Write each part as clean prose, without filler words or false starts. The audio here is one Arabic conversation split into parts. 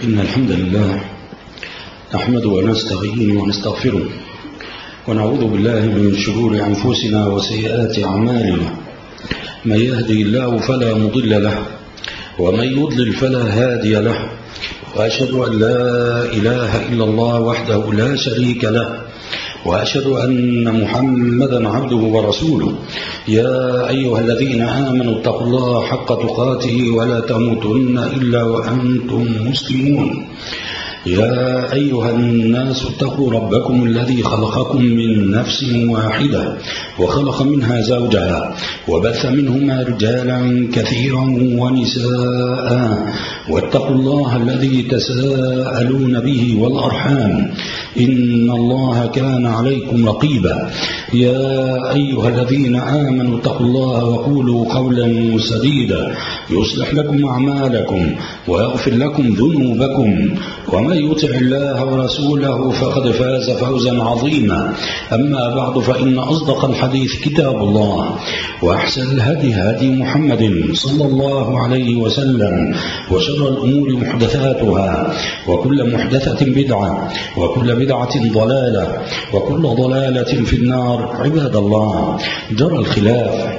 إن الحمد لله نحمده ونستعينه ونستغفره ونعوذ بالله من شرور أنفسنا وسيئات أعمالنا. من يهدي الله فلا مضل له ومن يضلل فلا هادي له، وأشهد أن لا إله إلا الله وحده لا شريك له، وأشهد أن محمدا عبده ورسوله. يا أيها الذين آمنوا اتقوا الله حق تقاته ولا تموتن إلا وأنتم مسلمون. يا أيها الناس اتقوا ربكم الذي خلقكم من نفس واحدة وخلق منها زوجها وبث منهما رجالا كثيرا ونساء، واتقوا الله الذي تساءلون به والأرحام إن الله كان عليكم رقيبا. يا أيها الذين آمنوا اتقوا الله وقولوا قولا سديدا يصلح لكم أعمالكم ويغفر لكم ذنوبكم، ومن يطع الله ورسوله فقد فاز فوزا عظيما. أما بعد، فإن أصدق الحديث كتاب الله، وأحسن الهدي هدي محمد صلى الله عليه وسلم، وشر الأمور محدثاتها، وكل محدثة بدعة، وكل بدعة ضلالة، وكل ضلالة في النار. عباد الله، جرى الخلاف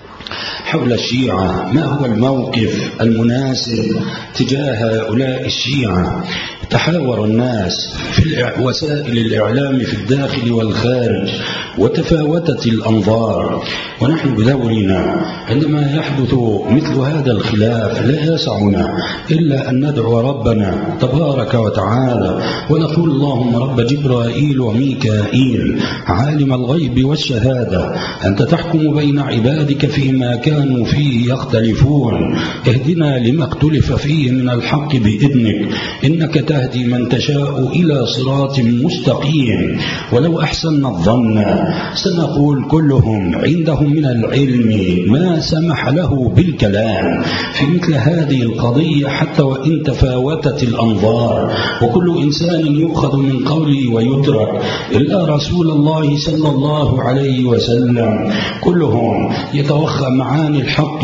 حول الشيعة. ما هو الموقف المناسب تجاه هؤلاء الشيعة؟ تحاور الناس في وسائل الإعلام في الداخل والخارج، وتفاوتت الأنظار، ونحن بدورنا عندما يحدث مثل هذا الخلاف لا يسعنا إلا أن ندعو ربنا تبارك وتعالى ونقول: اللهم رب جبرائيل وميكائيل عالم الغيب والشهادة، أنت تحكم بين عبادك فيما كانوا فيه يختلفون، اهدنا لما اختلف فيه من الحق بإذنك، إنك تهدي من تشاء إلى صراط مستقيم. ولو أحسن الظن سنقول كلهم عندهم من العلم ما سمح له بالكلام في مثل هذه القضية، حتى وإن تفاوتت الأنظار، وكل إنسان يؤخذ من قوله ويترك إلا رسول الله صلى الله عليه وسلم. كلهم يتوخى معاني الحق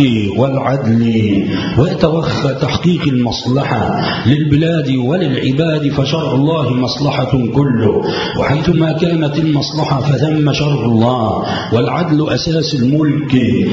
والعدل، ويتوخى تحقيق المصلحة للبلاد وللعباد، فشرع الله مصلحة كله، وحيثما كانت المصلحة فثم شرع الله، والعدل أساس الملك،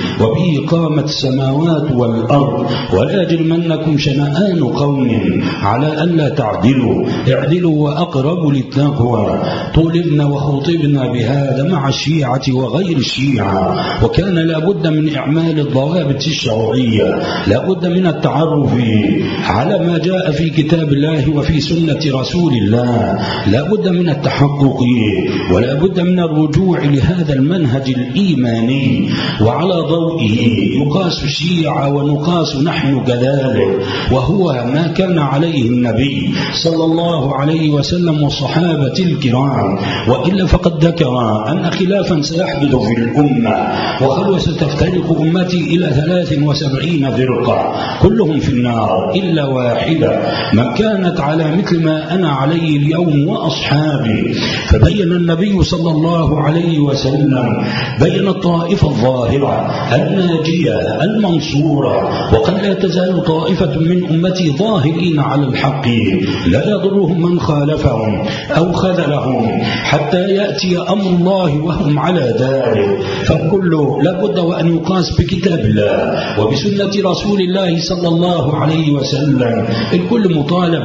وبه قامت السماوات والأرض. ولا يجرمنكم شنآن قوم على ألا تعدلوا، اعدلوا وأقرب للتقوى. طولبنا وخوطبنا بهذا مع الشيعة وغير الشيعة، وكان لابد من إعمال الضوابط الشرعية، لابد من التعرف على ما جاء في كتاب الله وفي سنة رسول الله، لابد من التحقق، ولابد من الرجوع لهذا المنهج الإيماني، وعلى ضوئه يقاس الشيعة ونقاس نحن كذلك، وهو ما كان عليه النبي صلى الله عليه وسلم والصحابة الكرام. وإلا فقد ذكر أن خلافا سيحدث في الأمة، وخلوة ستفترق أمتي إلى 73 فرقة، كلهم في النار إلا واحدة، من كانت على مثل ما أنا عليه اليوم وأصحابي. فبين النبي صلى الله عليه وسلم، بين الطائفة الظاهرة الناجية المنصورة، وقد لا تزال طائفة من أمتي ظاهرين على الحق، لا يضرهم من خالفهم أو خذلهم حتى يأتي أمر الله وهم على ذلك. فالكل لابد وأن يقاس بكتاب الله وبسنة رسول الله صلى الله عليه وسلم. الكل مطالب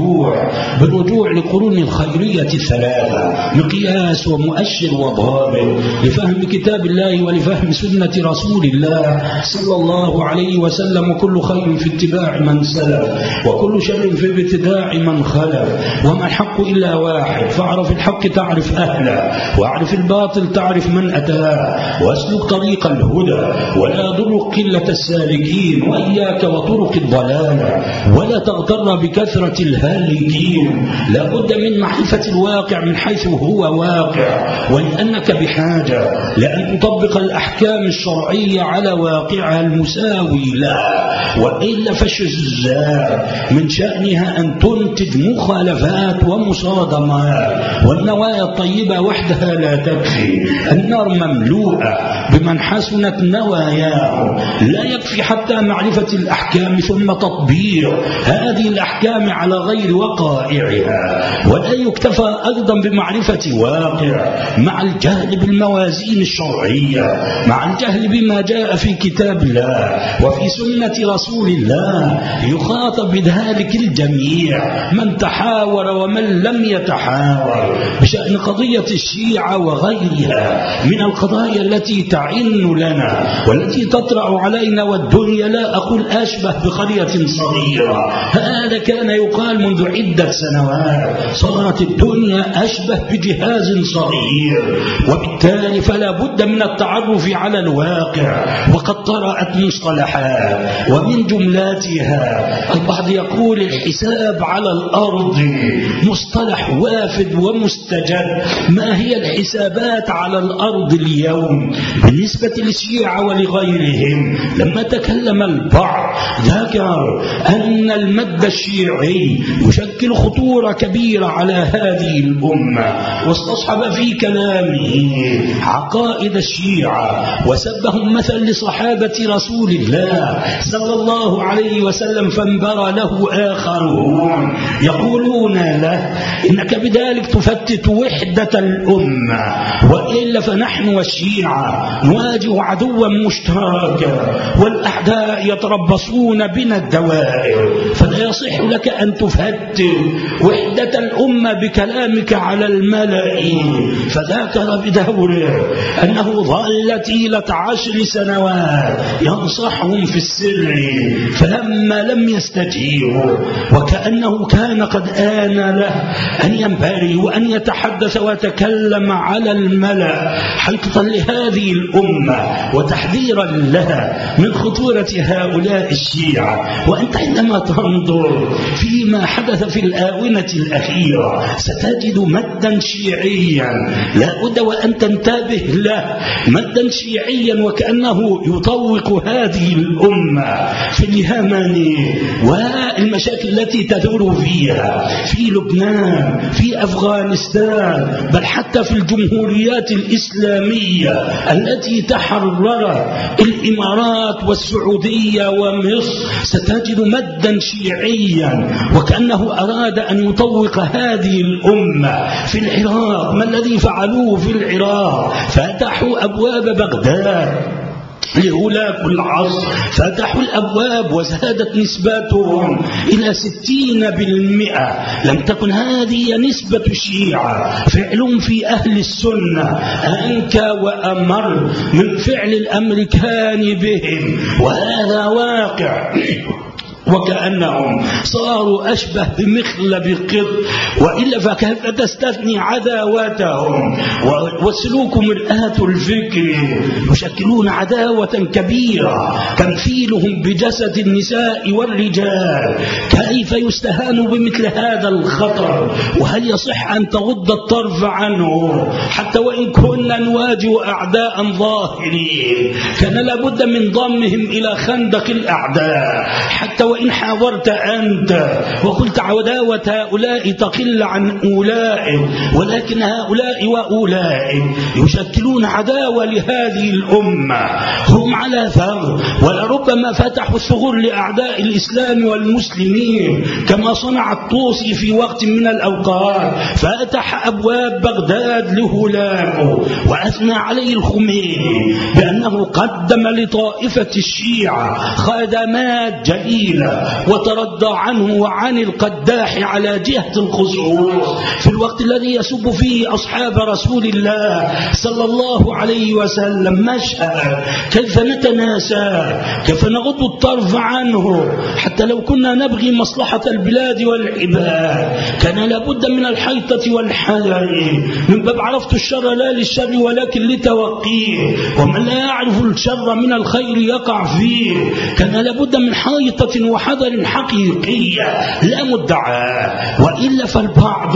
بالرجوع لقرون الخيرية الثلاثة، مقياس ومؤشر وضابط لفهم كتاب الله ولفهم سنة رسول الله صلى الله عليه وسلم. وكل خير في اتباع من سلف، وكل شر في ابتداع من خلف، وما الحق إلا واحد، فاعرف الحق تعرف أهله، واعرف الباطل تعرف من أتاه، واسلك طريق الهدى، ولا يضرك قلة السالكين، وإياك وطرق الضلالة، ولا تغتر بكثرة الهالكين. لابد من معرفة الواقع من حيث هو واقع، ولأنك بحاجة لأن تطبق الأحكام الشرعية على واقعها المساوي لها، وإلا فالشذوذات من شأنها أن تنتج مخالفات ومصادمات، والنوايا الطيبة وحدها لا تكفي. النار مملوءة بمن حسنت نواياه، لا يكفي حتى معرفة الأحكام ثم تطبيق هذه الأحكام على غير بغير وقائعها، ولا يكتفى أيضا بمعرفة واقع مع الجهل بالموازين الشرعية، مع الجهل بما جاء في كتاب الله وفي سنة رسول الله. يخاطب بذلك الجميع، من تحاور ومن لم يتحاور، بشأن قضية الشيعة وغيرها من القضايا التي تعن لنا والتي تطرأ علينا، والدنيا لا أقول أشبه بقرية صغيرة. هذا كان يقال منذ عدة سنوات، صارت الدنيا أشبه بجهاز صغير، وبالتالي فلا بد من التعرف على الواقع. وقد طرأت مصطلحات ومن جملاتها البعض يقول الحساب على الأرض، مصطلح وافد ومستجد. ما هي الحسابات على الأرض اليوم بالنسبة للشيعة ولغيرهم؟ لما تكلم البعض ذكر أن المد الشيعي يشكل خطورة كبيرة على هذه الأمة، واستصحب في كلامه عقائد الشيعة وسبهم مثل لصحابة رسول الله صلى الله عليه وسلم، فانبرى له آخرون يقولون له إنك بذلك تفتت وحدة الأمة، وإلا فنحن والشيعة نواجه عدوا مشتركا، والأعداء يتربصون بنا الدوائر، فلا يصح لك أن تفتت وحدة الأمة بكلامك على الملأ. فذكر بدوره أنه ظل طيلة 10 سنوات ينصحهم في السر، فلما لم يستجيبوا وكأنه كان قد آن له أن ينبري وأن يتحدث ويتكلم على الملأ حيطة لهذه الأمة وتحذيرا لها من خطورة هؤلاء الشيعة. وأنت عندما تنظر فيما حدث في الآونة الأخيرة ستجد مدا شيعيا لا بد وأن تنتبه له، مدا شيعيا وكأنه يطوق هذه الأمة في اليمن والمشاكل التي تدور فيها، في لبنان، في أفغانستان، بل حتى في الجمهوريات الإسلامية التي تحررت الإمارات والسعودية ومصر. ستجد مدا شيعيا وكأنه أراد أن يطوق هذه الأمة. في العراق ما الذي فعلوه في العراق؟ فتحوا أبواب بغداد لهلاك العصر، فتحوا الأبواب وزادت نسبتهم إلى 60%. لم تكن هذه نسبة الشيعة، فعل في أهل السنة أنكى وأمر من فعل الأمريكان بهم، وهذا واقع. وكأنهم صاروا أشبه بمخلب قط، وإلا فكيف تستثني عداوتهم وسلوك مرآة الفكر؟ يشكلون عداوة كبيرة، تمثيلهم بجسد النساء والرجال. كيف يستهان بمثل هذا الخطر؟ وهل يصح أن تغض الطرف عنه حتى وإن كنا نواجه أعداء ظاهرين؟ كان لابد من ضمهم إلى خندق الأعداء، حتى وإن حاورت أنت وقلت عداوة هؤلاء تقل عن أولئك، ولكن هؤلاء وأولئك يشكلون عداوة لهذه الأمة. هم على ثغر، ولربما فتحوا الثغور لأعداء الإسلام والمسلمين، كما صنع الطوسي في وقت من الأوقات، فتح أبواب بغداد لهلاكه، وأثنى عليه الخميني بأنه قدم لطائفة الشيعة خدمات جليلة، وتردى عنه وعن القداح على جهة الخصوص في الوقت الذي يسب فيه أصحاب رسول الله صلى الله عليه وسلم. مشهد كيف نتناسى، كيف نغض الطرف عنه حتى لو كنا نبغي مصلحة البلاد والعباد. كان لابد من الحيطة والحذر، من باب عرفت الشر لا للشر ولكن لتوقيه، ومن لا يعرف الشر من الخير يقع فيه. كان لابد من حيطة وحذر حقيقية لا مدعى، وإلا فالبعض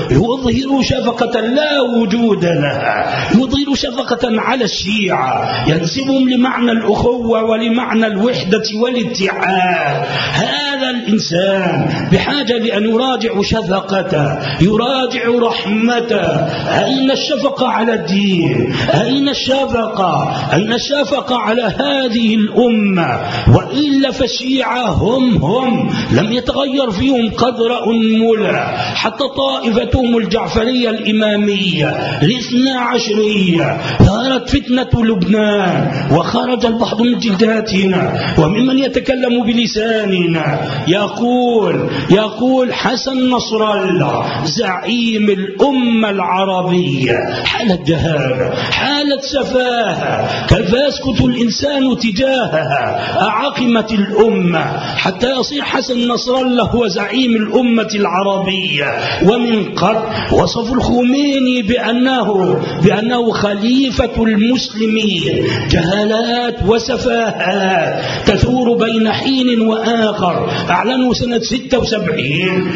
يظهر شفقة لا وجود لها، يظهر شفقة على الشيعة، ينسبهم لمعنى الأخوة ولمعنى الوحدة والاتحاد. هذا الإنسان بحاجة لأن يراجع شفقته، يراجع رحمته. أين الشفقة على الدين؟ أين الشفقة؟ أين الشفقة على هذه الأمة؟ وإلا فالشيعة هم لم يتغير فيهم قدر أنملة، حتى طائفتهم الجعفرية الإمامية الاثنى عشرية ثارت فتنة لبنان، وخرج البعض من جلداتنا وممن يتكلم بلساننا يقول حسن نصر الله زعيم الأمة العربية. حالة جهالة، حالة سفاهة، كيف يسكت الإنسان تجاهها؟ أعقمت الأمة حتى يصير حسن نصر الله هو زعيم الأمة العربية. ومن قبل وصف الخميني بأنه خليفة المسلمين. جهالات وسفاهات تثور بين حين وآخر. أعلنوا سنة 76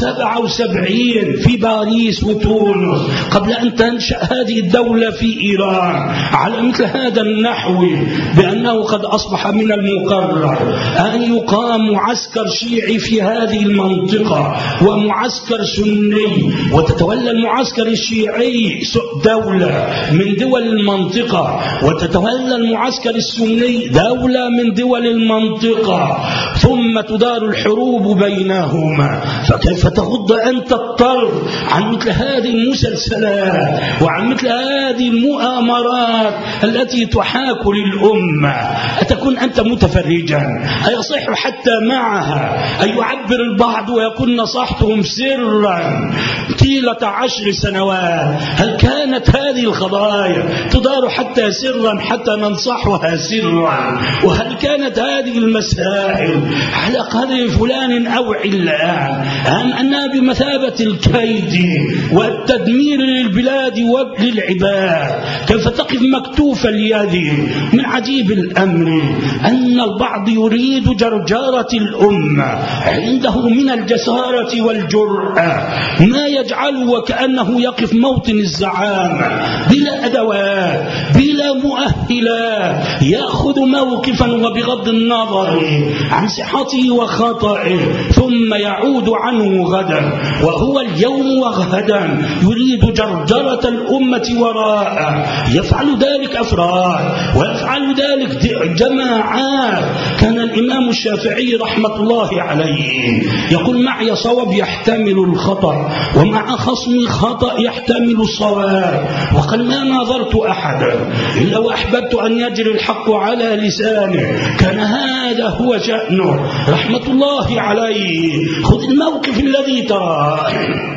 و77 في باريس وتونس قبل أن تنشأ هذه الدولة في إيران على مثل هذا النحو، بأنه قد أصبح من المقرر أن يقام معسكر شيعي في هذه المنطقة ومعسكر سني، وتتولى المعسكر الشيعي دولة من دول المنطقة، وتتولى المعسكر السني دولة من دول المنطقة، ثم تدار الحروب بينهما. فكيف تغض أنت الطرف عن مثل هذه المسلسلات وعن مثل هذه المؤامرات التي تحاك للأمة؟ أتكون أنت متفرجا؟ أيصح حتى معها أن يعبر البعض ويكون نصحتهم سرا طيلة 10 سنوات؟ هل كانت هذه القضايا تدار حتى سرا حتى ننصحها سرا؟ وهل كانت هذه المسائل على قدر فلان أو علان، أم أنها بمثابة الكيد والتدمير للبلاد وللعباد؟ كيف تقف مكتوف اليد؟ من عجيب الأمر أن البعض يريد جرجارة الأمة، عنده من الجسارة والجرأة ما يجعل وكأنه يقف موطن الزعامة بلا أدوات بلا مؤهلات، يأخذ موقفا وبغض النظر عن صحته وخطئه ثم يعود عنه غدا، وهو اليوم وغدا يريد جرجرة الأمة وراءه. يفعل ذلك أفراد ويفعل ذلك جماعات. كان الإمام الشافعي رحمة الله عليه يقول معي صواب يحتمل الخطأ ومع خصمي خطأ يحتمل الصواب، وقال ما ناظرت أحدا إلا وأحببت أن يجري الحق على لسانه، كان هذا هو شأنه رحمة الله عليه. خذ الموقف الذي تراه،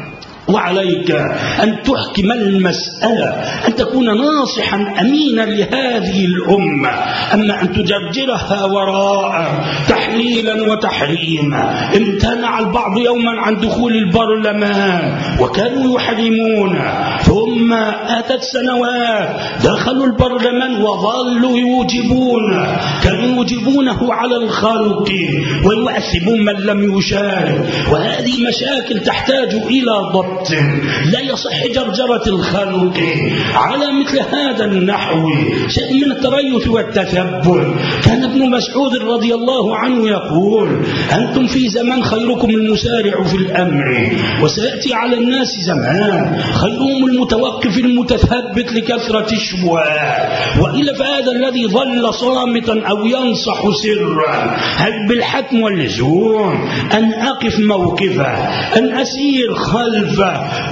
وعليك أن تحكم المسألة، أن تكون ناصحا أمينا لهذه الأمة. أما أن تجرجرها وراء تحليلا وتحريما. امتنع البعض يوما عن دخول البرلمان وكانوا يحرمون، ثم أتت سنوات دخلوا البرلمان وظلوا يوجبون، كانوا يوجبونه على الخلق ويعذبون من لم يشارك. وهذه مشاكل تحتاج إلى ضبط. لا يصح جرجرة الخلق على مثل هذا النحو، شيء من التريث والتثبت. كان ابن مسعود رضي الله عنه يقول أنتم في زمان خيركم المسارع في الأمر، وسيأتي على الناس زمان خيرهم المتوقف المتثبت لكثرة الشبهات. وإلا فهذا الذي ظل صامتا أو ينصح سرا، هل بالحتم واللزوم أن أقف موقفه، أن أسير خلفه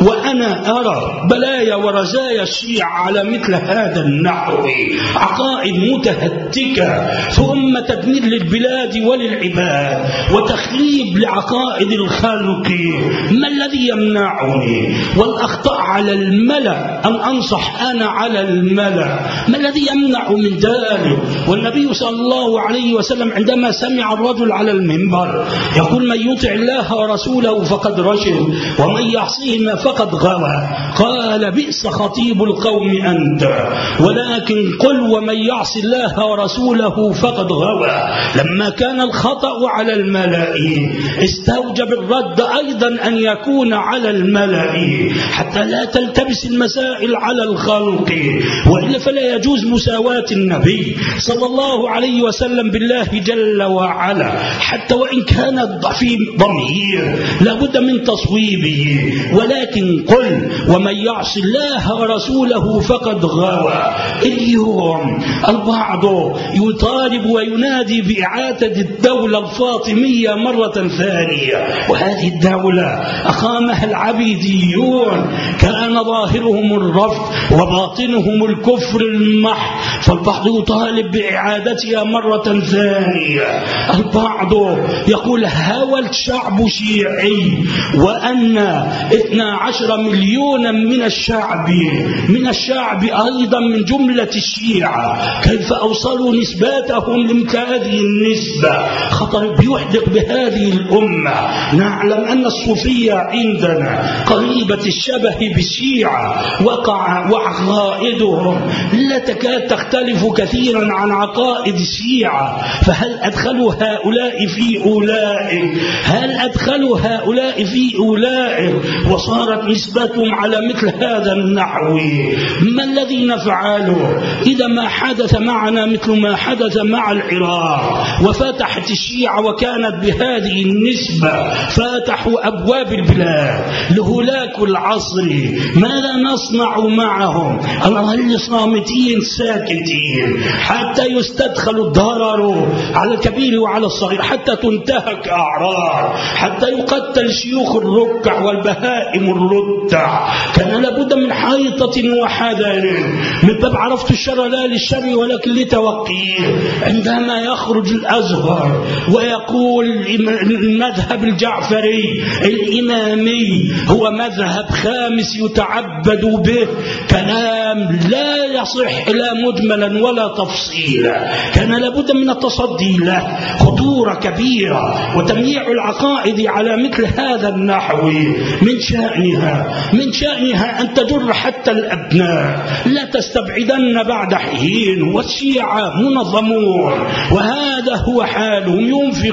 وأنا أرى بلايا ورزايا الشيعة على مثل هذا النحو؟ عقائد متهتكة، ثم تدمير للبلاد وللعباد وتخليب لعقائد الخلق. ما الذي يمنعني والأخطاء على الملأ أن أنصح أنا على الملأ؟ ما الذي يمنع من ذلك؟ والنبي صلى الله عليه وسلم عندما سمع الرجل على المنبر يقول من يطع الله ورسوله فقد رشد ومن يعصيهما فقد غوى، قال بئس خطيب القوم أنت، ولكن قل ومن يعص الله ورسوله فقد غوى. لما كان الخطأ على الملأ استوجب الرد أيضا أن يكون على الملأ، حتى لا تلتبس المسائل على الخلق، وإلا فلا يجوز مساواة النبي صلى الله عليه وسلم بالله جل وعلا، حتى وإن كان في ضمير لابد من تصويبه ولكن قل ومن يعص الله ورسوله فقد غوى. اليوم البعض يطالب وينادي بإعادة الدولة الفاطمية مرة ثانية، وهذه الدولة أقامها العبيديون كان ظاهرهم الرفض وباطنهم الكفر المحض، فالبعض يطالب بإعادتها مرة ثانية. البعض يقول هوى الشعب شيعي، وأن 12 مليونا من الشعب أيضا من جملة الشيعة، كيف أوصلوا نسباتهم لمثل هذه النسبة؟ خطر بيحدق بهذه الأمة. نعلم أن الصوفية عندنا قريبة الشبه بالشيعة، وعقائدهم لا تكاد تختلف كثيرا عن عقائد الشيعة، فهل أدخلوا هؤلاء في أولئك؟ وصارت نسبتهم على مثل هذا النحو؟ ما الذي نفعله إذا ما حدث معنا مثل ما حدث مع العراق، وفتحت الشيعة وكانت بهذه النسبة فاتحوا أبواب البلاد لهلاك العصر؟ ماذا نصنع معهم؟ نظل صامتين ساكتين حتى يستدخل الضرر على الكبير وعلى الصغير، حتى تنتهك أعراض، حتى يقتل شيوخ الركع والبهائم الرتع. كان لابد من حيطة وحذر، من باب عرفت الشر لا للشر ولكن لتوقيه. عندما يخرج الأزهر ويقول المذهب الجعفري الإمامي هو مذهب خامس يتعبد به، كلام لا يصح لا مجملا ولا تفصيلا. كان لابد من التصدي له، خطورة كبيرة وتمييع العقائد على مثل هذا النحو. من شأنها أن تجر حتى الأبناء، لا تستبعدن بعد حين. والشيعة منظمون وهذا هو حالهم،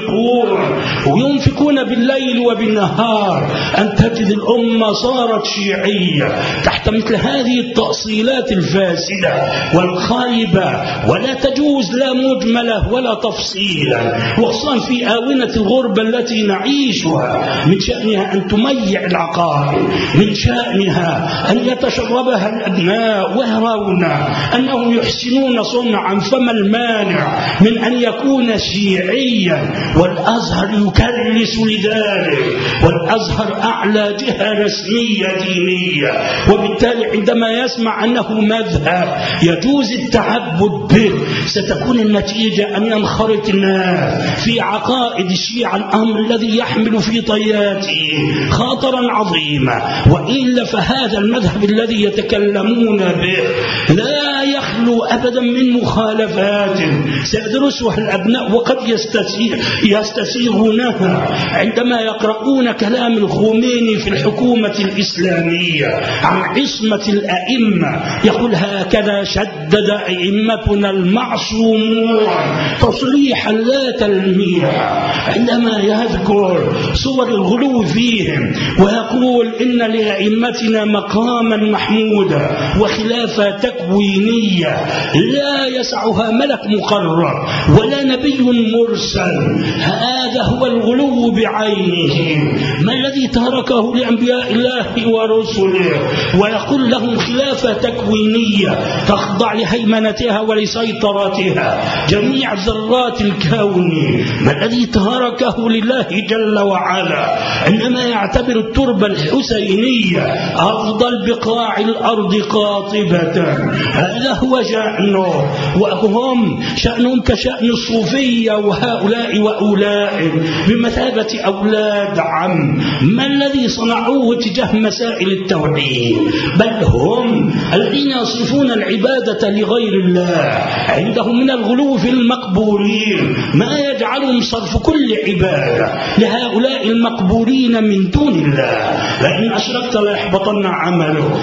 ينفقون بالليل وبالنهار. أن تجد الأمة صارت شيعية تحت مثل هذه التأصيلات الفاسدة والخايبة، ولا تجوز لا مجملة ولا تفصيلا، وخصوصا في آونة الغربة التي نعيشها. من شأنها أن تميع العقائد، من شأنها أن يتشربها الأبناء ويرون أنهم يحسنون صنعا، فما المانع من أن يكون شيعيا؟ والأزهر يكرس لذلك، والأزهر أعلى جهة رسمية دينية، وبالتالي عندما يسمع أنه مذهب يجوز التعبد به ستكون النتيجة أن ينخرط الناس في عقائد الشيعة، الأمر الذي يحمل في طياته خطرا عظيما. وإلا فهذا المذهب الذي يتكلمون به لا يخلو أبدا من مخالفات سيدرسها الأبناء وقد يستسيغونها عندما يقرؤون كلام الخميني في الحكومة الإسلامية عن عصمة الأئمة. يقول هكذا شدد أئمتنا المعصومون تصريحا لا تلميحا، عندما يذكر صور الغلو فيهم ويقول إن لأئمتنا مقاما محمودا وخلافة تكوينية لا يسعها ملك مقرب ولا نبي مرسل. هذا هو الغلو بعينه. ما الذي تركه لأنبياء الله ورسله ويقول لهم خلافة تكوينية تخضع لهيمنتها ولسيطرتها جميع ذرات الكون؟ ما الذي تركه لله جل وعلا عندما يعتبر التربة الحسينية أفضل بقاع الأرض قاطبة؟ هذا هو شأنه، وهم شأنهم كشأن الصوفية وهؤلاء وأولئك بمثابة أولاد عم. ما الذي صنعوه تجاه مسائل التوحيد؟ بل هم الذين يصرفون العبادة لغير الله، عندهم من الغلو في المقبورين ما يجعلهم صرف كل عبادة لهؤلاء المقبورين من دون الله. لئن أشركت ليحبطن عمله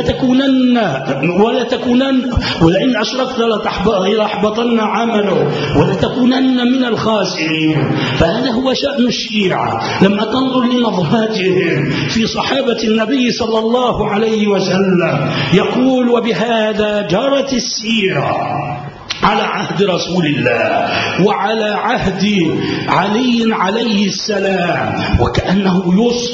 ولئن أشركت ليحبطن عمله ولتكونن من الخاسرين. فهذا هو شأن الشيعة. لما تنظر لنظراتهم في صحابة النبي صلى الله عليه وسلم يقول وبهذا جرت السيرة على عهد رسول الله وعلى عهد علي عليه السلام، وكأنه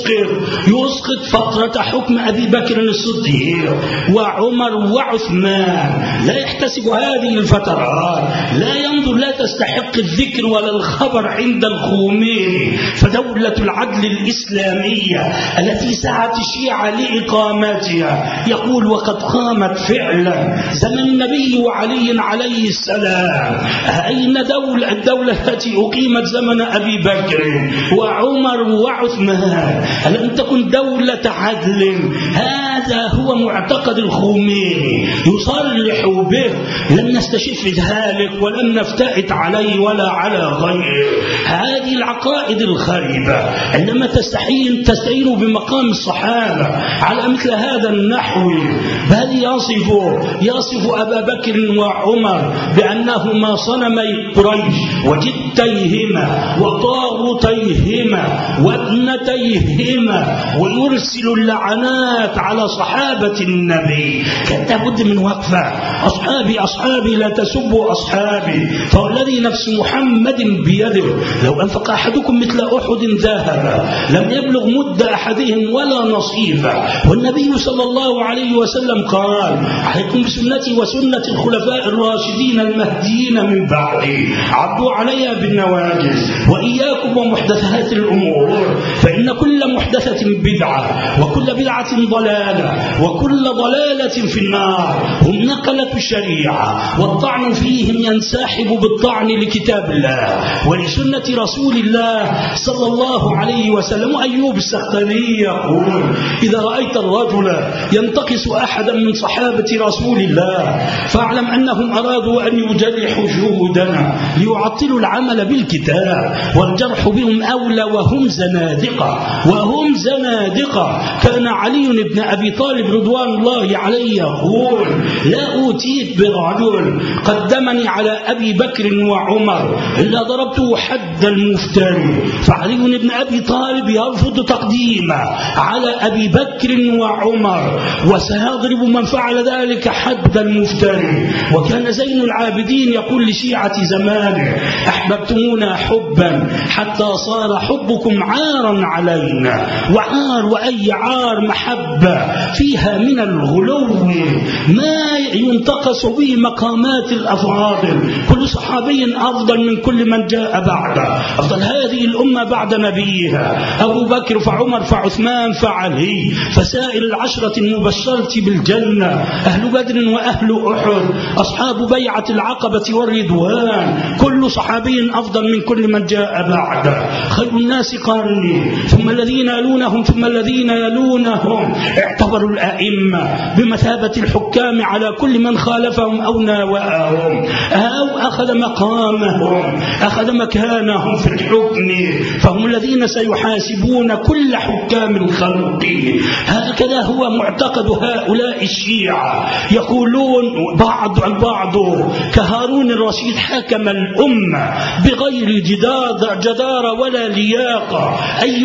يسقط فترة حكم أبي بكر الصديق وعمر وعثمان، لا يحتسب هذه الفترات، لا ينظر، لا تستحق الذكر ولا الخبر عند الخميني. فدولة العدل الإسلامية التي سعت الشيعة لإقامتها يقول وقد قامت فعلا زمن النبي وعلي عليه السلام. أين الدولة التي أقيمت زمن أبي بكر وعمر وعثمان؟ ألم تكن دولة عدل؟ هذا هو معتقد الخميني يصرح به، لم نستشف ذلك ولم نفتئت عليه ولا على غيره. هذه العقائد الخريبة عندما تستعين بمقام الصحابة على مثل هذا النحو، بل يصف أبا بكر وعمر بأنهما صنمي قريش وجدتيهما وطاغوتيهما وابنتيهما، ويرسل اللعنات على صحابة النبي. كانت لابد من وقفة. أصحابي لا تسبوا أصحابي، فالذي نفس محمد بيده لو أنفق أحدكم مثل أحد ذهب لم يبلغ مد أحدهم ولا نصيفا. والنبي صلى الله عليه وسلم قال عليكم بسنتي وسنة الخلفاء الراشدين المهديين من بعدي، عضوا عليها بالنواجذ، وإياكم ومحدثات الأمور، فإن كل محدثة بدعة وكل بدعة ضلالة وكل ضلالة في النار. هم نقلة الشريعة، والطعن فيهم ينسحب بالطعن لكتاب الله ولسنة رسول الله صلى الله عليه وسلم. أيوب السختاني يقول إذا رأيت الرجل ينتقص أحدا من صحابة رسول الله فاعلم أنهم أرادوا أن يجرحوا جهودنا ليعطلوا العمل بالكتاب، والجرح بهم أولى وهم زنادقة. كان علي بن أبي طالب رضوان الله عليه يقول لا أوتيت برجل قدمني على أبي بكر وعمر إلا ضربته حد المفتري. فعلي بن أبي طالب يرفض تقديمه على أبي بكر وعمر، وسيضرب من فعل ذلك حد المفتري. وكان زين العابدين يقول لشيعة زمانه أحببتمونا حبا حتى صار حبكم عارا علينا. وعار وأي عار محبة فيها من الغلو ما ينتقص به مقامات الأفاضل. كل صحابي أفضل من كل من جاء بعده. أفضل هذه الأمة بعد نبيها أبو بكر فعمر فعثمان فعلي، فسائر العشرة المبشرة بالجنة، أهل بدر وأهل أحد، أصحاب بيعة العقبة والرضوان، كل صحابي أفضل من كل من جاء بعده. خير الناس قرني ثم الذين يلونهم ثم الذين يلونهم. اعتبروا الأئمة بمثابة الحكام على كل من خالفهم أو ناوأهم أو أخذ مقامهم، أخذ مكانهم في الحكم، فهم الذين سيحاسبون كل حكام الخلق. هكذا هو معتقد هؤلاء الشيعة. يقولون البعض كهارون الرشيد حكم الأمة بغير جدارة ولا لياقة. أي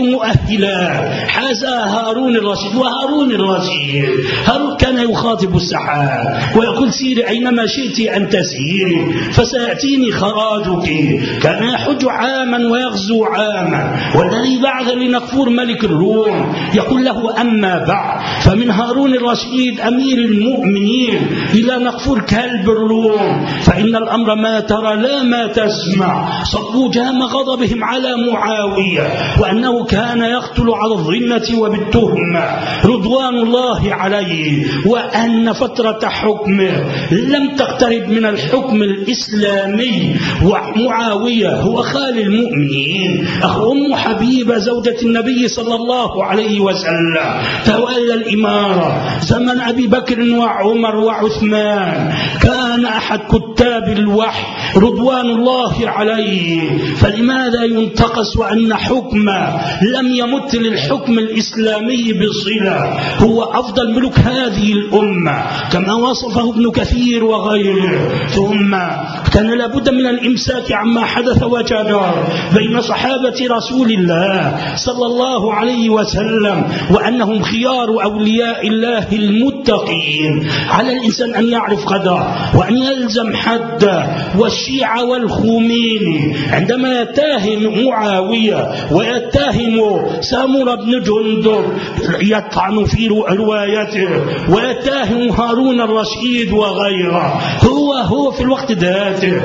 مؤهلات حازها هارون الرشيد؟ وهارون الرشيد كان يخاطب السحاب ويقول سيري أينما شئت أن تسيري فسيأتيني خراجك. كان يحج عاما ويغزو عاما. والذي بعث لنقفور ملك الروم يقول له أما بعد فمن هارون الرشيد أمير المؤمنين إلى نقفور كلب الروم، فإن الأمر ما ترى لا ما تسمع. صبوا جام غضبهم على معاوية وأنه كان يقتل على الظنة وبالتهمة رضوان الله عليه، وأن فترة حكمه لم تقترب من الحكم الإسلامي. ومعاوية هو خال المؤمنين، أخو أم حبيبة زوجة النبي صلى الله عليه وسلم، تولى الإمارة زمن أبي بكر وعمر وعثمان. كان أحد كتاب الوحي رضوان الله عليه. فلماذا ينتقص وأن حكمه لم يمت للحكم الإسلامي بصلة؟ هو أفضل ملك هذه الأمة كما وصفه ابن كثير وغيره. ثم كان لابد من الإمساك عما حدث وجدر بين صحابة رسول الله صلى الله عليه وسلم، وأنهم خيار أولياء الله المتقين. على الإنسان أن يعرف قدره وأن يلزم حده. والشيعة والخميني عندما يتهم معاوية ويتهم سامورة بن جندب يطعن في روايته، ويتهم هارون الرشيد وغيره، هو في الوقت ذاته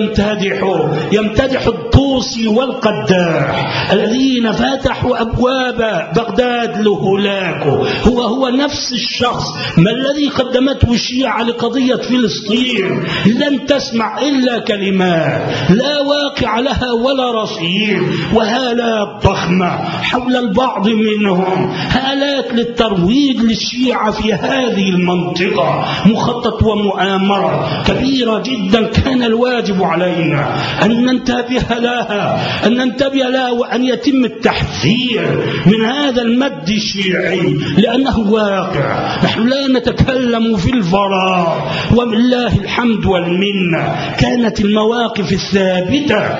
يمتدح الطوسي والقداح الذين فتحوا أبواب بغداد لهلاكه. هو نفس الشخص ما الذي قدمته الشيعة لقضية فلسطين. لن تسمع إلا كلمات لا واقع لها ولا رصيد، وهالات ضخمة حول البعض منهم، هالات للترويج للشيعة في هذه المنطقة، مخطط ومؤامرة كبيرة جدا. كان الواجب علينا أن ننتبه لها وأن يتم التحذير من هذا المد الشيعي، لأنه واقع. نحن لا نتكلم في الفراغ، ولله الحمد والمنة. كانت المواقف الثابتة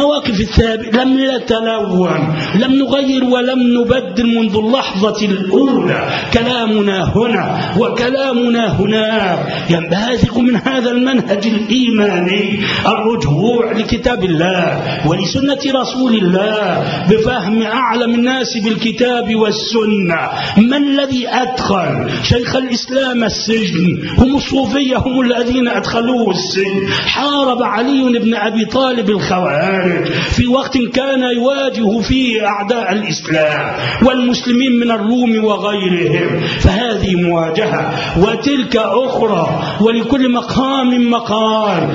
لم نتلون، لم نغير ولم نبدل منذ اللحظة الأولى. كلامنا هنا وكلامنا هناك ينبثق من هذا المنهج الإيماني، الرجوع لكتاب الله ولسنة رسول الله بفهم أعلم الناس بالكتاب والسنة. من الذي أدخل شيخ الإسلام السجن؟ هم الصوفية، هم الذين أدخلوه السجن. حارب علي بن أبي طالب الخوارج في وقت كان يواجه فيه أعداء الإسلام والمسلمين من الروم وغيرهم. فهذه مواجهة وتلك أخرى، ولكل مقام مقال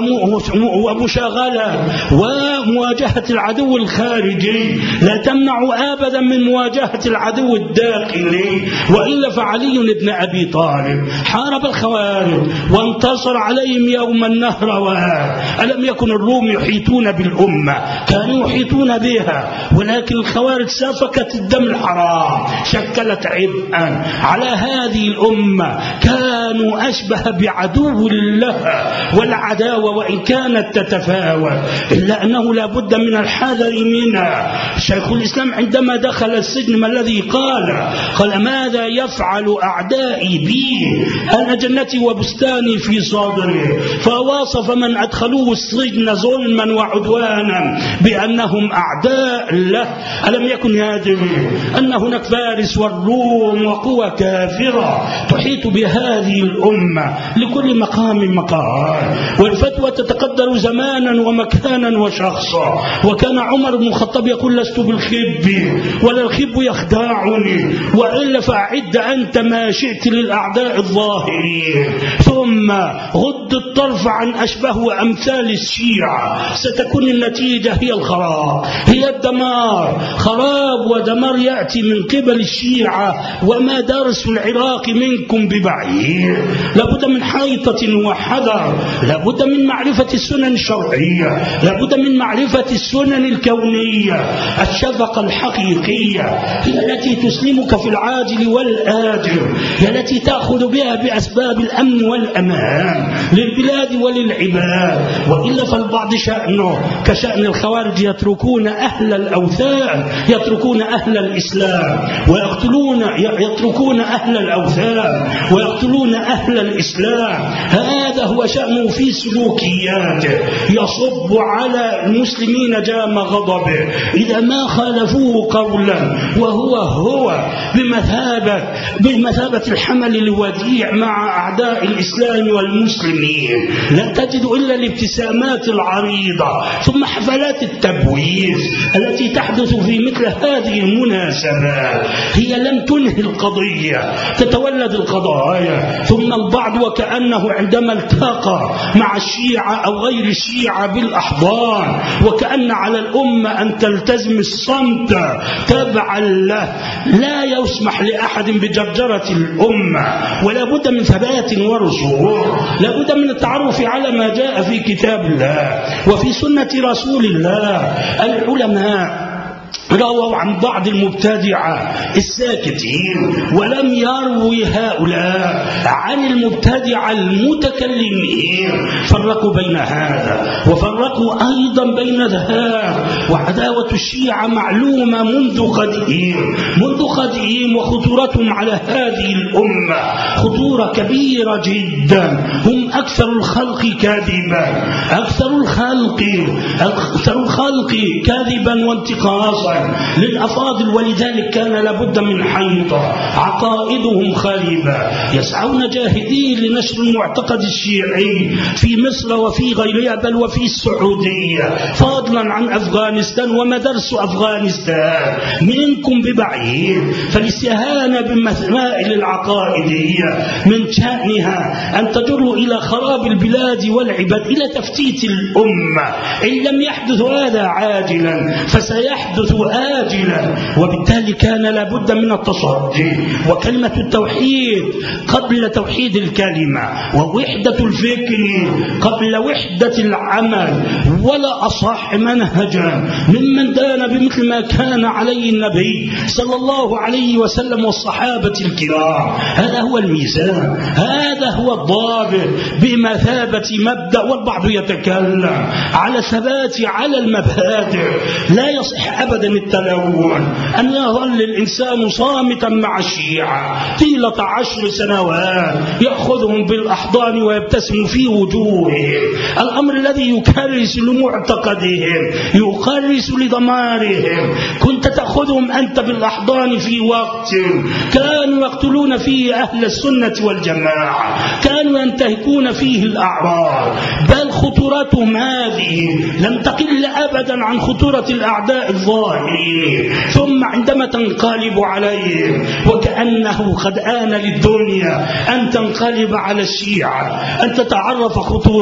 ومشاغلة. ومواجهة العدو الخارجي لا تمنع أبدا من مواجهة العدو الداخلي، وإلا فعلي بن أبي طالب حارب الخوارج وانتصر عليهم يوم النهروان. ألم يكن الروم يحيطون بالأمة؟ كانوا يحيطون بها، ولكن الخوارج سفكت الدم الحرام، شكلت عبئا على هذه الأمة. كانوا أشبه بعدو لها، والعداوة وإن كانت تتفاوت إلا أنه لا بد من الحذر منها. شيخ الإسلام عندما دخل السجن ما الذي قال ماذا يفعل أعدائي بي؟ أنا جنتي وبستاني في صدري. فوصف من أدخلوه السجن ظلما وعدوانا بأنهم أعداء له. ألم يكن يدري أن هناك فارس والروم وقوى كافرة تحيط بهذه الأمة؟ لكل مقام مقال، والفتوى تتقدر زمانا ومكانا وشخصا. وكان عمر بن الخطاب يقول لست بالخب ولا الخب يخدعني، وإلا فأعد أنت ما شئت للأعداء الظاهرين. ثم غض الطرف عن أشبه وأمثال الشيعة، ستكون النتيجة هي الخراب، هي الدمار. خراب ودمار يأتي من قبل الشيعة، وما درس العراق منكم ببعيد. لابد من حيطة وحذر، لابد من معرفة السنن الشرعية، لابد من معرفة السنن الكونية. الشفقة الحقيقية هي التي تسلمك في العاجل والآجل، هي التي تأخذ بها بأسباب الأمن والأمان للبلاد وللعباد. وإلا فالبعض شأنه كشأن الخوارج، يتركون أهل الأوثان، يتركون أهل الإسلام يتركون أهل الأوثان ويقتلون أهل الإسلام. هذا هو شأنه في سلوكياته، يصب على المسلمين جام غضبه إذا ما خالفوه قولا، وهو بمثابة الحمل الوديع مع أعداء الإسلام والمسلمين. لا تجد إلا الابتسامات العريضة، ثم حفلات التبويز التي تحدث في مثل هذه المناسبات. هي لم تنهي القضية، تتولد القضايا. ثم البعض وكأنه عندما التقى مع الشيعة أو غير الشيعة بالأحضان، وكأن على الأمة أن تلتزم الصمت تبعا له. لا يسمح لأحد بجرجرة الأمة، ولا بد من ثبات ورسوخ، لا بد من التعرف على ما جاء في كتاب الله وفي سنة رسول الله. العلماء رووا عن بعض المبتدعة الساكتين، ولم يروي هؤلاء عن المبتدعة المتكلمين. فرقوا بين هذا وفرقوا أيضا بين ذهاب. وعداوة الشيعة معلومة منذ قديم، وخطورتهم على هذه الأمة خطورة كبيرة جدا. هم أكثر الخلق كاذبا، أكثر الخلق كاذبا وانتقاصا للأفاضل. ولذلك كان لابد من حيطة. عقائدهم خالبة، يسعون جاهدين لنشر المعتقد الشيعي في مصر وفي غيرها، بل وفي السعودية، فضلا عن أفغانستان ومدارس أفغانستان منكم ببعيد. فالاستهانة بالمسائل العقائدية من شأنها أن تجر إلى خراب البلاد والعباد، إلى تفتيت الأمة. إن لم يحدث هذا عاجلا فسيحدث آجلا. وبالتالي كان لابد من التصدي. وكلمة التوحيد قبل توحيد الكلمة، ووحدة الفكر قبل وحدة العمل، ولا أصح منهجا ممن دان بمثل ما كان عليه النبي صلى الله عليه وسلم والصحابة الكرام. هذا هو الميزان، هذا هو الضابط بمثابة مبدأ. والبعض يتكلم على ثبات على المبادئ. لا يصح أبدا التلون، أن يظل الإنسان صامتا مع الشيعة طيلة 10 سنوات، يأخذهم بالأحضان ويبتسم في وجوههم. الأمر الذي يكرس لمعتقدهم، يكرس لضمارهم. كنت تأخذهم أنت بالأحضان في وقت كانوا يقتلون فيه أهل السنة والجماعة، كانوا ينتهكون فيه الأعراض، بل خطورتهم هذه لم تقل أبدا عن خطورة الأعداء الظاهرين. ثم عندما تنقلب عليهم وكأنه قد آن للدنيا أن تنقلب على الشيعة، أن تتعرف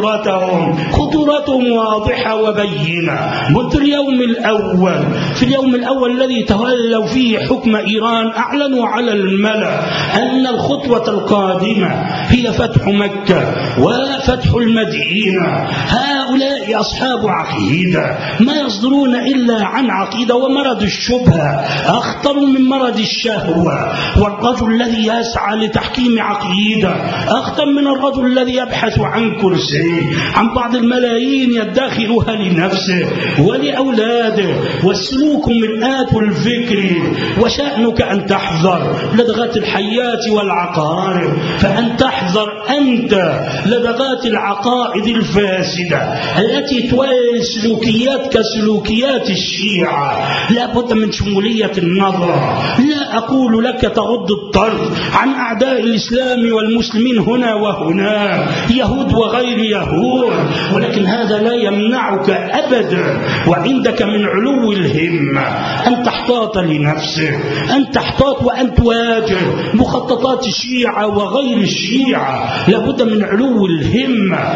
خطورتهم واضحة وبينة منذ اليوم الأول. في اليوم الأول الذي تولوا فيه حكم إيران أعلنوا على الملأ أن الخطوة القادمة هي فتح مكة وفتح المدينة. هؤلاء أصحاب عقيدة، ما يصدرون إلا عن عقيدة. ومرض الشبهة أخطر من مرض الشهوة. والرجل الذي يسعى لتحكيم عقيدة أخطر من الرجل الذي يبحث عن كرسي، عن بعض الملايين يدخرها لنفسه ولأولاده. والسلوك مرآة الفكر، وشأنك أن تحذر لدغات الحيات والعقارب، فأن تحذر أنت لدغات العقائد الفاسدة التي توالي سلوكيات كسلوكيات الشيعة. لا بد من شمولية النظر. لا أقول لك تغض الطرف عن أعداء الإسلام والمسلمين هنا وهنا، يهود وغير يهود، ولكن هذا لا يمنعك أبدا وعندك من علو الهمة أن تحتاط لنفسك، أن تحتاط وأن تواجه مخططات الشيعة وغير الشيعة. لابد من علو الهمة،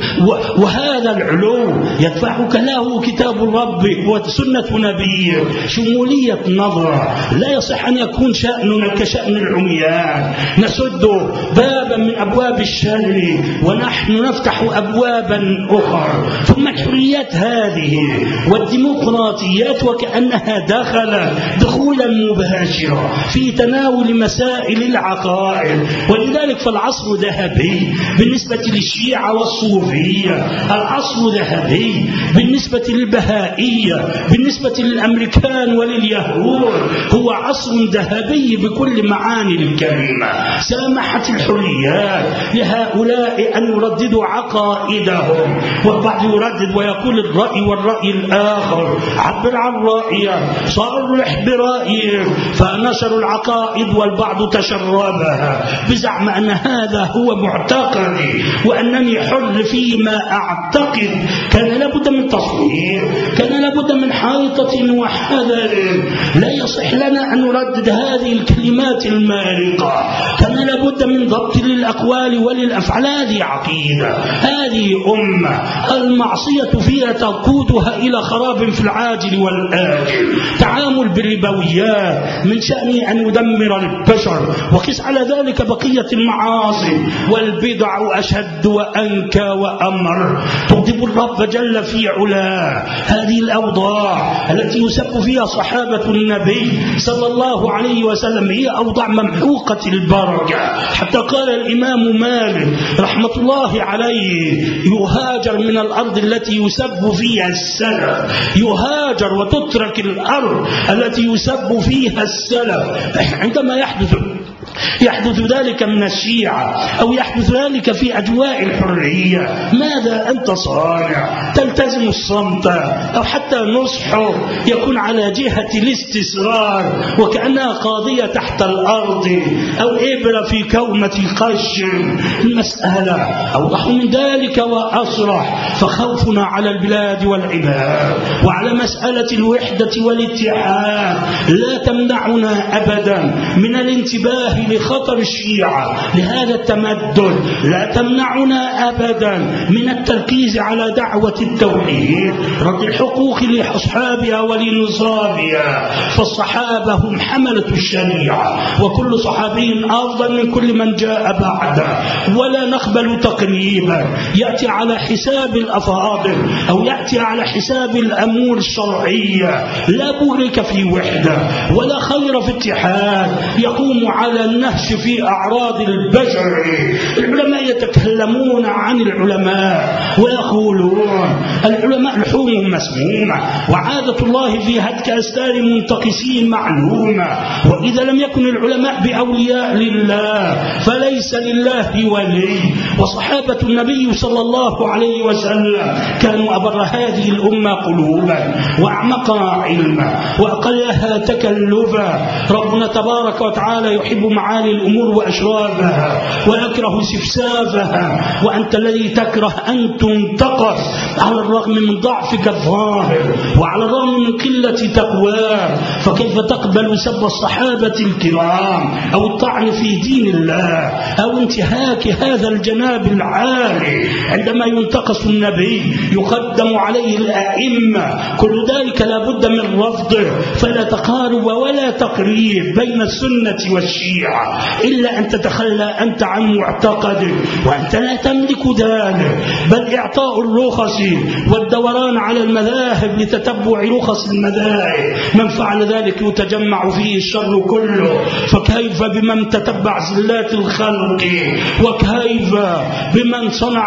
وهذا العلو يدفعك له كتاب ربك وسنة نبيك. شمولية نظرة. لا يصح أن يكون شأننا كشأن العميان، نسد بابا من أبواب الشر ونحن نفتح أبوابا أخرى. ثم الحريات هذه والديمقراطيات وكأنها دخلت دخولا مباشرا في تناول مسائل العقائد. ولذلك فالعصر ذهبي بالنسبة للشيعة والصوفية، العصر ذهبي بالنسبة للبهائية، بالنسبة للأمريكان ولليهود، هو عصر ذهبي بكل معاني الكلمة. سامحت الحريات لهؤلاء أن يرددوا عقائدهم، والبعض يردد ويقول الرأي والرأي الآخر، عبر عن رأيك، صرح برأيك، فنشروا العقائد والبعض تشربها بزعم أن هذا هو معتقدي وأنني حر فيما أعتقد. كان لابد من تصحيح، كان لابد من حائطة وحذر. لا يصح لنا أن نردد هذه الكلمات المارقة. كان لابد من ضبط للأقوال وللأفعال. هذه عقيدة، هذه أمة المعصية فيها تقودها إلى خراب في العاجل والآجل. تعامل بالربويات الشركيات من شأنه أن يدمر البشر. وقس على ذلك بقية المعاصي والبدع أشد وأنكى وأمر تغضب الرب جل في علاه. هذه الأوضاع التي يسب فيها صحابة النبي صلى الله عليه وسلم هي أوضاع ممحوقة البركة، حتى قال الإمام مالك رحمة الله عليه: يهاجر من الأرض التي يسب فيها السلف، يهاجر وتترك الأرض التي يسب فيها السلف. عندما يحدث ذلك من الشيعة أو يحدث ذلك في أجواء الحرية، ماذا أنت صانع؟ تلتزم الصمت أو حتى نصحه يكون على جهة الاستسرار وكأنها قاضية تحت الأرض أو إبرة في كومة قش. المسألة أوضح من ذلك وأصرح، فخوفنا على البلاد والعباد وعلى مسألة الوحدة والاتحاد لا تمنعنا أبدا من الانتباه لخطر الشيعة لهذا التمدد، لا تمنعنا أبدا من التركيز على دعوة التوحيد، رد الحقوق لأصحابها ولنصابها. فالصحابة هم حملة الشريعة، وكل صحابي أفضل من كل من جاء بعده، ولا نقبل تقريبا يأتي على حساب الأفاضل أو يأتي على حساب الأمور الشرعية. لا بورك في وحدة ولا خير في اتحاد يقوم على النهش في أعراض البشر. العلماء يتكلمون عن العلماء ويقولون العلماء لحومهم مسمومة، وعادة الله في هتك أستار منتقسين معلومة، وإذا لم يكن العلماء بأولياء لله فليس لله ولي. وصحابة النبي صلى الله عليه وسلم كانوا أبر هذه الأمة قلوبا وأعمقها علما وأقلها تكلفا. ربنا تبارك وتعالى يحب معالي الأمور وأشرافها ويكره سفسافها، وأنت الذي تكره أن تنتقص على الرغم من ضعفك الظاهر وعلى الرغم من قلة تقواك. فكيف تقبل سب الصحابة الكرام أو الطعن في دين الله أو انتهاك هذا الجناب العالي؟ عندما ينتقص النبي يقدم عليه الأئمة، كل ذلك لا بد من رفضه. فلا تقارب ولا تقريب بين السنة والشيعة إلا أن تتخلى أنت عن معتقدك، وأنت لا تملك ذلك، بل إعطاء الرخص والدوران على المذاهب لتتبع رخص المذاهب. من فعل ذلك يتجمع فيه الشر كله. فكيف بمن تتبع زلات الخلق، وكيف بمن صنع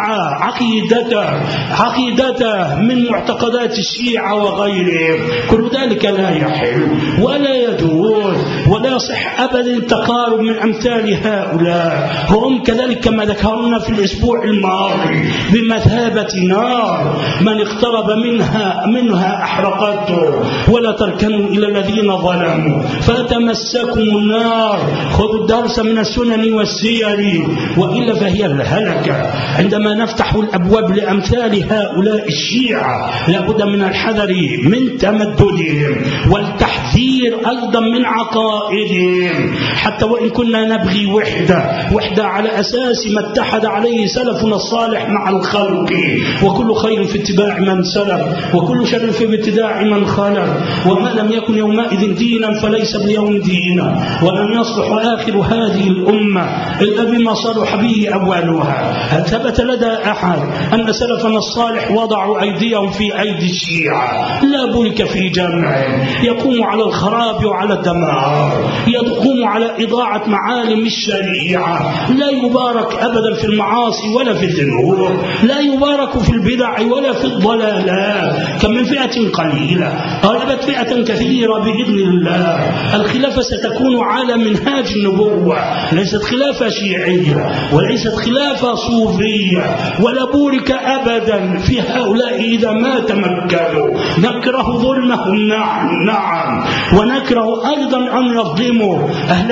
عقيدته من معتقدات الشيعة وغيرهم؟ كل ذلك لا يحل ولا يجوز ولا يصح أبدا التقارب من أمثال هؤلاء. هم كذلك كما ذكرنا في الأسبوع الماضي بمثابة نار، من اقترب منها أحرقته. ولا تركنوا إلى الذين ظلموا فتمسكم النار. خذوا الدرس من السنن والسير، وإلا فهي الهلكة. عندما نفتح الأبواب لأمثال هؤلاء الشيعة لابد من الحذر من تمددهم والتحذير أيضا من عقائدهم، حتى وإن كنا نبغي وحدة على أساس ما اتحد عليه سلفنا الصالح مع الخلق. وكل خير في اتباع من سلف، وكل شر في ابتداع من خلف. وما لم يكن يومئذ دينا فليس اليوم دينا، ولن يصلح آخر هذه الأمة إلا بما صلح به أولها. هل ثبت لدى أحد أن سلفنا الصالح وضعوا أيديهم في أيدي الشيعة؟ لا بلك في جمع يقوم على الخراب وعلى الدمار، يقوم على إضاعة معالم الشريعة. لا يبارك أبدا في المعاصي ولا في الذنوب، لا يبارك في البدع ولا في الضلالات. كم من فئة قليلة غلبت فئة كثيرة بإذن الله. الخلافة ستكون على منهاج النبوة، ليست خلافة شيعية وليست خلافة صوفية. ولا بورك أبدا في هؤلاء إذا ما تمكنوا. نكره ظلمهم نعم، ونكره أيضا أن يظلموا أهل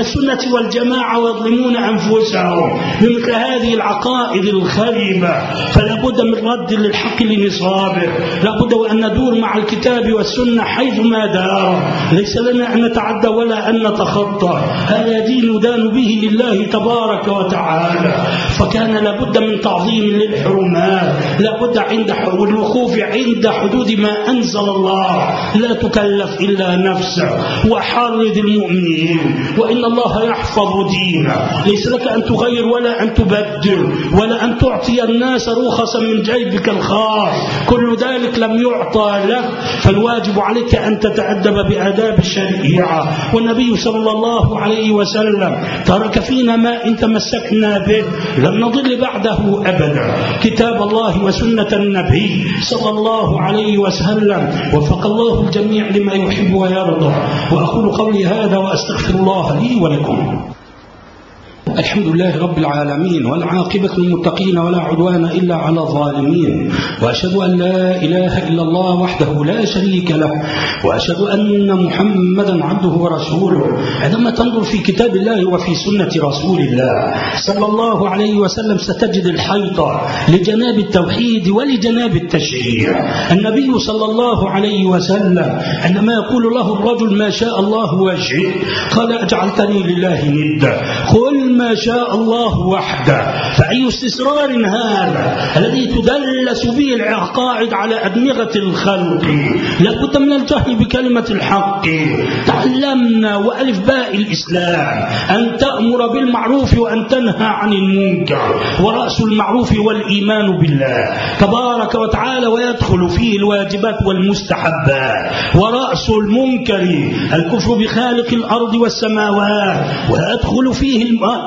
السنة والجماعة ويظلمون أنفسهم بمثل هذه العقائد الخربة. فلا بد من رد للحق لنصابه، لا بد وأن ندور مع الكتاب والسنة حيثما دار، ليس لنا أن نتعدى ولا أن نتخطى. هذا دين ندان به لله تبارك وتعالى. فكان لابد من تعظيم للحرمات، لابد عند الوقوف عند حدود ما أنزل الله، لا تكلف إلا نفسك، وحرض المؤمنين، وإن الله يحفظ دينه. ليس لك أن تغير ولا أن تبدل ولا أن تعطي الناس رخصا من جيبك الخاص، كل ذلك لم يعطى لك. فالواجب عليك أن تتأدب بآداب الشريعة. والنبي صلى الله عليه وسلم ترك فينا ما إن تمسكنا به لن نضل بعده أبدا، كتاب الله وسنة النبي صلى الله عليه وسلم. وفق الله الجميع لما يحب ويرضى. وأقول قولي هذا وأستغفر الله لي ولكم. الحمد لله رب العالمين، والعاقبة للمتقين ولا عدوان إلا على الظالمين. وأشهد أن لا إله إلا الله وحده لا شريك له، وأشهد أن محمدا عبده ورسوله. عندما تنظر في كتاب الله وفي سنة رسول الله صلى الله عليه وسلم ستجد الحيطة لجناب التوحيد ولجناب التشريع. النبي صلى الله عليه وسلم عندما يقول له الرجل ما شاء الله وشئت، قال أجعلتني لله ندا؟ قل ما شاء الله وحده. فأي استسرار هذا الذي تدلس به العقائد على أدمغة الخلق؟ لابد من الجهل بكلمة الحق. تعلمنا وألف باء الإسلام أن تأمر بالمعروف وأن تنهى عن المنكر، ورأس المعروف والإيمان بالله تبارك وتعالى، ويدخل فيه الواجبات والمستحبات. ورأس المنكر الكفر بخالق الأرض والسماوات، ويدخل فيه المكروهات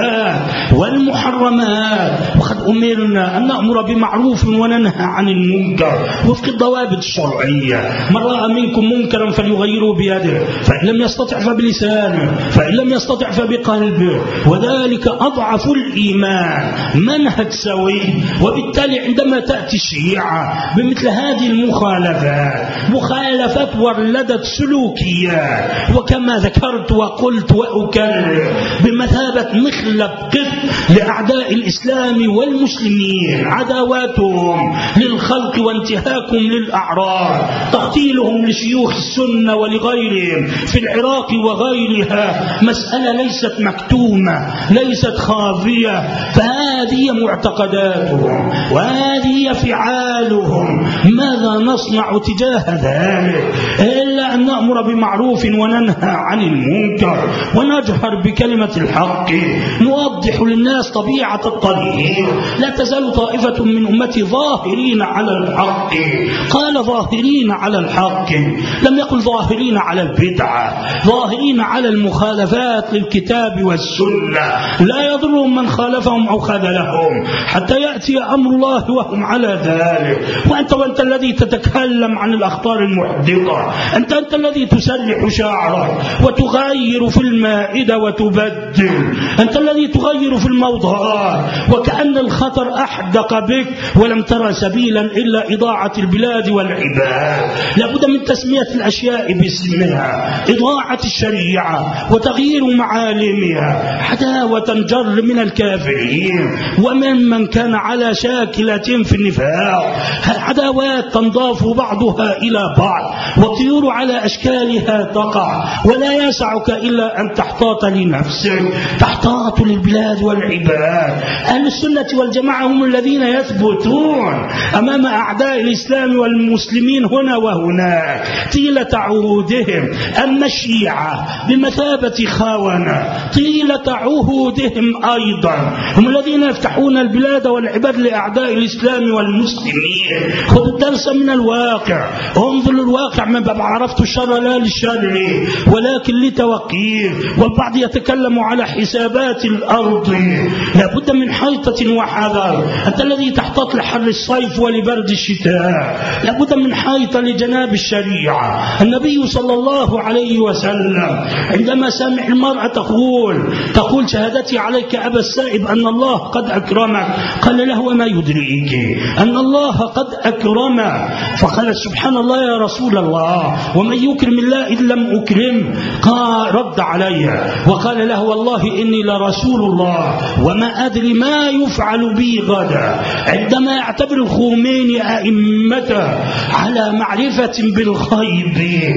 والمحرمات. وقد أمرنا أن نأمر بمعروف وننهى عن المنكر وفق الضوابط الشرعية. من رأى منكم منكرا فليغيره بيده، فإن لم يستطع فبلسانه، فإن لم يستطع فبقلبه، وذلك أضعف الإيمان. منهج سوي. وبالتالي عندما تأتي الشيعة بمثل هذه المخالفات، مخالفات ولدت سلوكيات، وكما ذكرت وقلت وأكرر بمثابة مخلب قط لأعداء الإسلام والمسلمين، عداواتهم للخلق وانتهاكهم للأعراض، تقتيلهم لشيوخ السنة ولغيرهم في العراق وغيرها، مسألة ليست مكتومة، ليست خافية. فهذه معتقداتهم وهذه فعالهم. ماذا نصنع تجاه ذلك إلا أن نأمر بمعروف وننهى عن المنكر، ونجهر بكلمة الحق، نوضح للناس طبيعة الطريق. لا تزال طائفة من أمتي ظاهرين على الحق. قال ظاهرين على الحق، لم يقل ظاهرين على البدعة، ظاهرين على المخالفات للكتاب والسنة. لا يضرهم من خالفهم أو خذلهم حتى يأتي أمر الله وهم على ذلك. وأنت الذي تتكلم عن الأخبار المحدقة، أنت الذي تسلح شعرك وتغير في المائدة وتبدل، أنت الذي تغير في الموضوعات، وكأن الخطر أحدق بك ولم ترى سبيلا إلا إضاعة البلاد والعباد. لابد من تسمية الأشياء باسمها، إضاعة الشريعة وتغيير معالمها. عداوة جر من الكافرين ومن كان على شاكلة في النفاق، عداوات تنضاف بعضها إلى بعض، والطيور على أشكالها تقع، ولا يسعك إلا أن تحتاط لنفسك، تحتاط للبلاد والعباد. أهل السنة والجماعة هم الذين يثبتون أمام أعداء الإسلام والمسلمين هنا وهناك طيلة عهودهم. أما الشيعة بمثابة خاونة طيلة عهودهم أيضا، هم الذين يفتحون البلاد والعباد لأعداء الإسلام والمسلمين. خذوا الدرس من الواقع، انظر الواقع. ما عرفت الشر لا للشر ولكن لتوقيه. والبعض يتكلم على حسابات الأرض التفصيل. لا بد من حيطة وحذر. أنت الذي تحتاط لحر الصيف ولبرد الشتاء، لا بد من حيطة لجناب الشريعة. النبي صلى الله عليه وسلم عندما سمع المرأة تقول شهادتي عليك أبا السائب أن الله قد أكرمك، قال له وما يدريك أن الله قد أكرمك؟ فقال سبحان الله يا رسول الله، ومن يكرم الله إن لم أكرم؟ قال رد علي وقال له والله إني لرسول الله وما أدري ما يفعل بي غدا. عندما يعتبر الخميني أئمته على معرفة بالغيب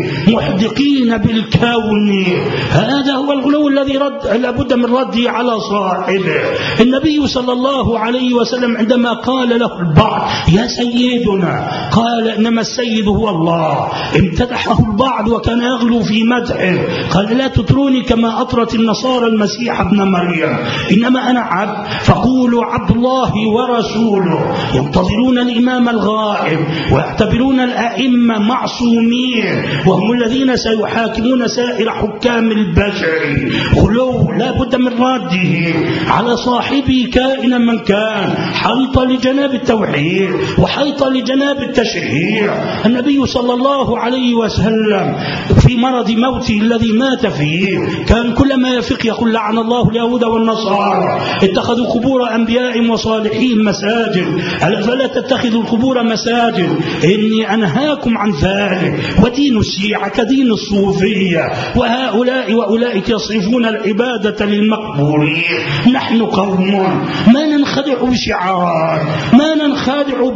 محدقين بالكون، هذا هو الغلو الذي لابد من رده على صاحبه. النبي صلى الله عليه وسلم عندما قال له البعض يا سيدنا، قال إنما السيد هو الله. امتدحه البعض وكان يغلو في مدحه، قال لا تطروني كما أطرت النصارى المسيح ابن مريم، إنما أنا عبد فقولوا عبد الله ورسوله. ينتظرون الإمام الغائب ويعتبرون الأئمة معصومين، وهم الذين سيحاكمون سائر حكام البشر. غلو لا بد من رده على صاحبه كائنا من كان. حيطة لجناب التوحيد وحيطة لجناب التشريع. النبي صلى الله عليه وسلم في مرض موته الذي مات فيه كان كلما يفق يقول لعن الله اليهود والنصارى اتخذوا قبور أنبياء وصالحين مساجد، فلا تتخذوا القبور مساجد، إني أنهاكم عن ذلك. ودين الشيعة كدين الصوفية، وهؤلاء وأولئك يصرفون العبادة للمقبورين. نحن قوم ما ننخدع بشعارات، ما ننخدع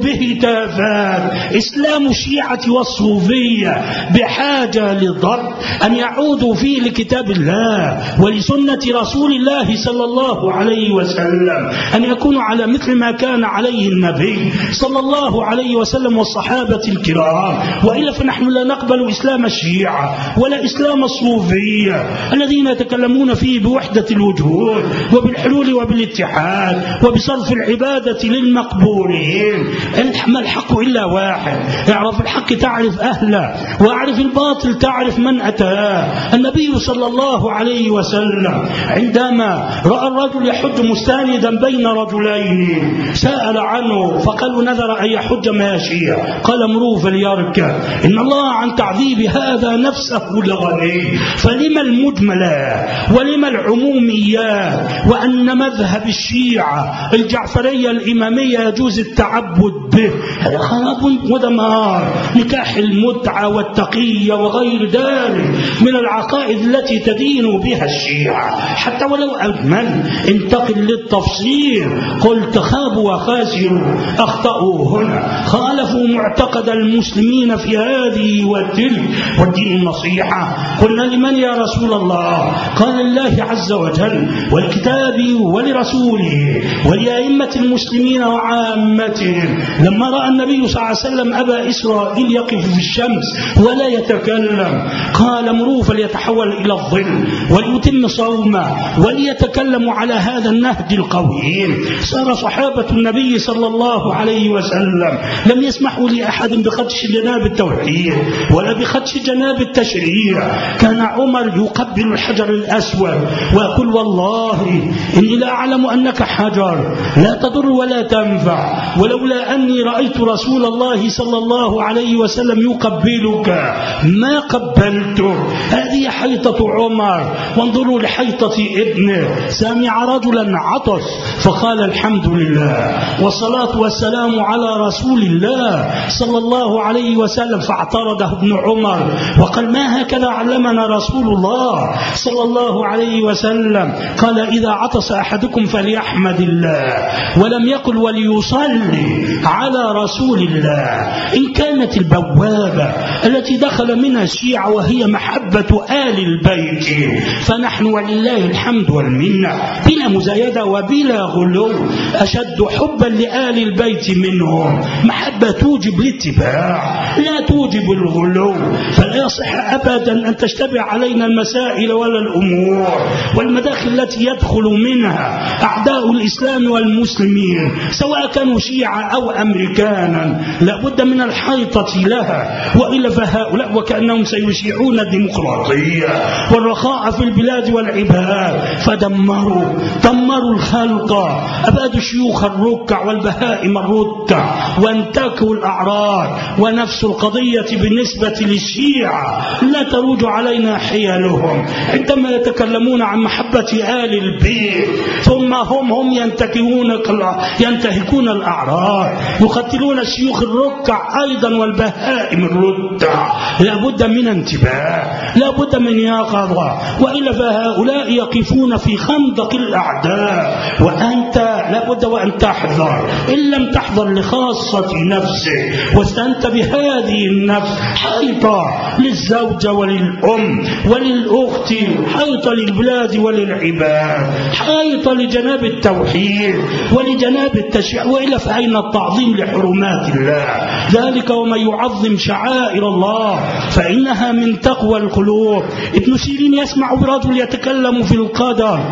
بهتافات. إسلام الشيعة والصوفية بحاجة لضبط أن يعودوا فيه لكتاب الله ولسنة رسول الله صلى الله عليه وسلم، أن يكونوا على مثل ما كان عليه النبي صلى الله عليه وسلم والصحابة الكرام. وإلا فنحن لا نقبل إسلام الشيعة ولا إسلام الصوفية الذين يتكلمون فيه بوحدة الوجود وبالحلول وبالاتحاد وبصرف العبادة للمقبورين. ما الحق إلا واحد، اعرف الحق تعرف أهله، واعرف الباطل تعرف من أتاه. النبي صلى الله عليه وسلم عندما رأى الرجل يحج مستاندا بين رجلين سأل عنه فقالوا نذر أن يحج ماشيا، قال امروه فليركب، إن الله عن تعذيب هذا نفسه لغني. فلما المجملات ولما العموميات، وأن مذهب الشيعة الجعفرية الإمامية يجوز التعبد به، هذا خراب ودمار. نكاح المتعة والتقية وغير ذلك من العقائد التي تدين بها الشيعة. حتى ولو أجمل انتقل للتفصيل، قلت خابوا وخاسروا، أخطأوا هنا، خالفوا معتقد المسلمين في هذه وتلك، والدين النصيحة. قلنا لمن يا رسول الله؟ قال الله عز وجل والكتاب ولرسوله ولأئمة المسلمين وعامتهم. لما رأى النبي صلى الله عليه وسلم أبا إسرائيل يقف في الشمس ولا يتكلم، قال امروه فليتحول إلى الظل وليتم صومه وليتكلم على هذا النهج القويم. صار صحابة النبي صلى الله عليه وسلم لم يسمحوا لأحد بخدش جناب التوحيد ولا بخدش جناب التشريع. كان عمر يقبل الحجر الأسود ويقول والله إني لا أعلم أنك حجر لا تضر ولا تنفع، ولولا أني رأيت رسول الله صلى الله عليه وسلم يقبلك ما قبلته. هذه حيطة عمر. وانظروا لحيطة ابنه، سمع رجلا عطس فقال الحمد لله والصلاة والسلام على رسول الله صلى الله عليه وسلم، فاعترضه ابن عمر وقال ما هكذا علمنا رسول الله صلى الله عليه وسلم. قال إذا عطس أحدكم فليحمد الله، ولم يقل وليصلي على رسول الله. إن كانت البوابة التي دخل منها الشيعة وهي محبة آل البيت، فنحن ولله الحمد والمنة بلا مزايدة وبلا غلو أشد حبا لآل البيت منهم. محبة توجب الاتباع لا توجب الغلو، فلا يصح أبدا أن تشتبه علينا المسائل ولا الأمور. والمدارس المداخل التي يدخل منها أعداء الإسلام والمسلمين سواء كانوا شيعة أو أمريكانا لا بد من الحيطة لها، وإلا فهؤلاء وكأنهم سيشيعون الديمقراطية والرخاء في البلاد والعباد، دمروا الخلق، أبادوا شيوخ الركع والبهائم الركع وانتكوا الأعراض. ونفس القضية بالنسبة للشيعة لا تروج علينا حيلهم عندما يتكلمون عن محبة آل البيت ثم هم ينتهكون الأعراض، يقتلون الشيوخ الركع أيضا والبهائم الركع. لا بد من انتباه، لا بد من يقظة، وإلا فهؤلاء يقفون في خندق الأعداء، وأنت لا بد وأن تحذر. إن لم تحذر لخاصة نفسك واستنت بهذه النفس حيطة للزوجة وللأم وللأخت، حيطة للبلاد وللعباد، حيطة لجناب التوحيد ولجناب التشريع، وإلا فأين التعظيم لحرمات الله؟ ذلك ومن يعظم شعائر الله فإنها من تقوى القلوب. ابن سيرين يسمع برجل يتكلم في القدر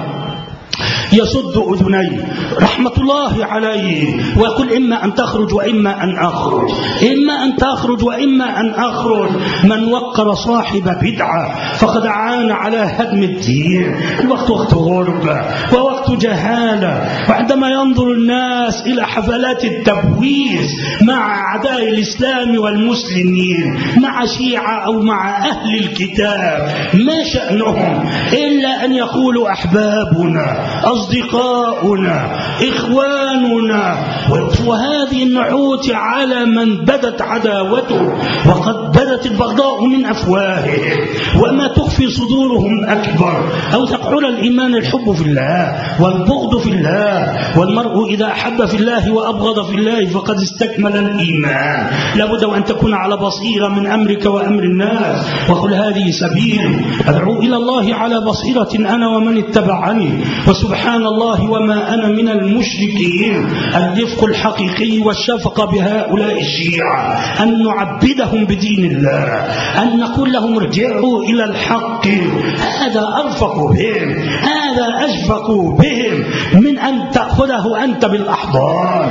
يصد أذنيه رحمة الله عليه ويقول إما أن تخرج وإما أن أخرج، إما أن تخرج وإما أن أخرج. من وقر صاحب بدعة فقد عان على هدم الدين. الوقت وقت غربة ووقت جهالة، وعندما ينظر الناس إلى حفلات التبويس مع أعداء الإسلام والمسلمين، مع شيعة أو مع أهل الكتاب، ما شأنهم إلا أن يقولوا أحبابنا، أصدقاؤنا، إخواننا، وهذه النعوت على من بدت عداوته وقد بدت البغضاء من أفواههم، وما تخفي صدورهم أكبر. أو تقول الإيمان الحب في الله والبغض في الله، والمرء إذا أحب في الله وأبغض في الله فقد استكمل الإيمان. لابد أن تكون على بصيرة من أمرك وأمر الناس، وقل هذه سبيلي أدعو إلى الله على بصيرة أنا ومن اتبعني وسبحان الله وما أنا من المشركين. الرفق الحقيقي والشفقة بهؤلاء الشيعة أن نعبدهم بدين الله، أن نقول لهم ارجعوا إلى الحق، هذا أرفق بهم، هذا أشفق بهم من أن تأخذه أنت بالأحضان